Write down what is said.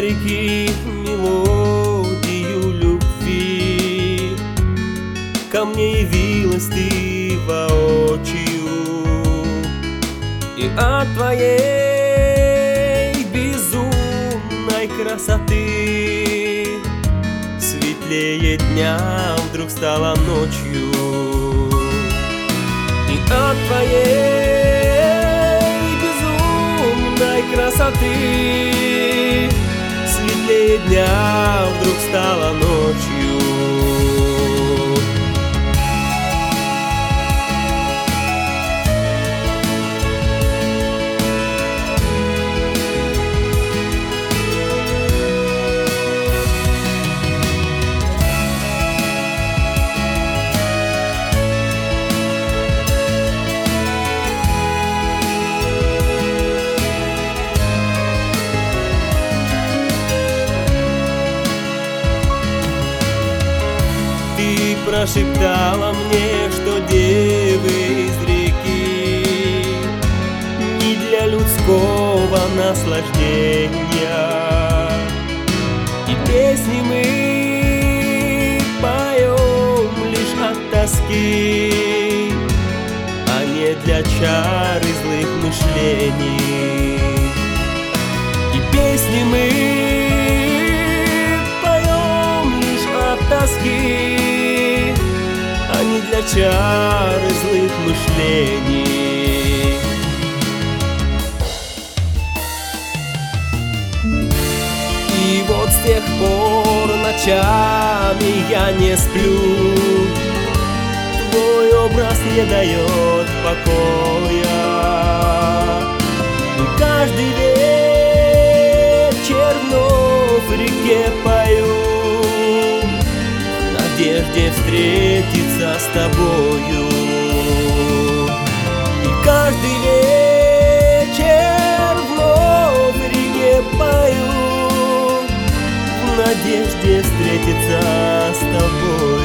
реки мелодию любви, ко мне явилась ты воочию, и от твоей безумной красоты светлее дня вдруг стала ночью, и от твоей безумной красоты светлее дня вдруг стала ночью. Ты прошептала мне, что девы из реки не для людского наслаждения, и песни мы поем лишь от тоски, а не для чар и злых мышлений. И песни мы поем лишь от тоски, а не для чар и злых мышлений. И вот с тех пор ночами я не сплю, твой образ не дает покоя, и каждый вечер вновь в реке пою в надежде встретиться с тобою. И каждый вечер вновь в реке пою в надежде встретиться с тобою.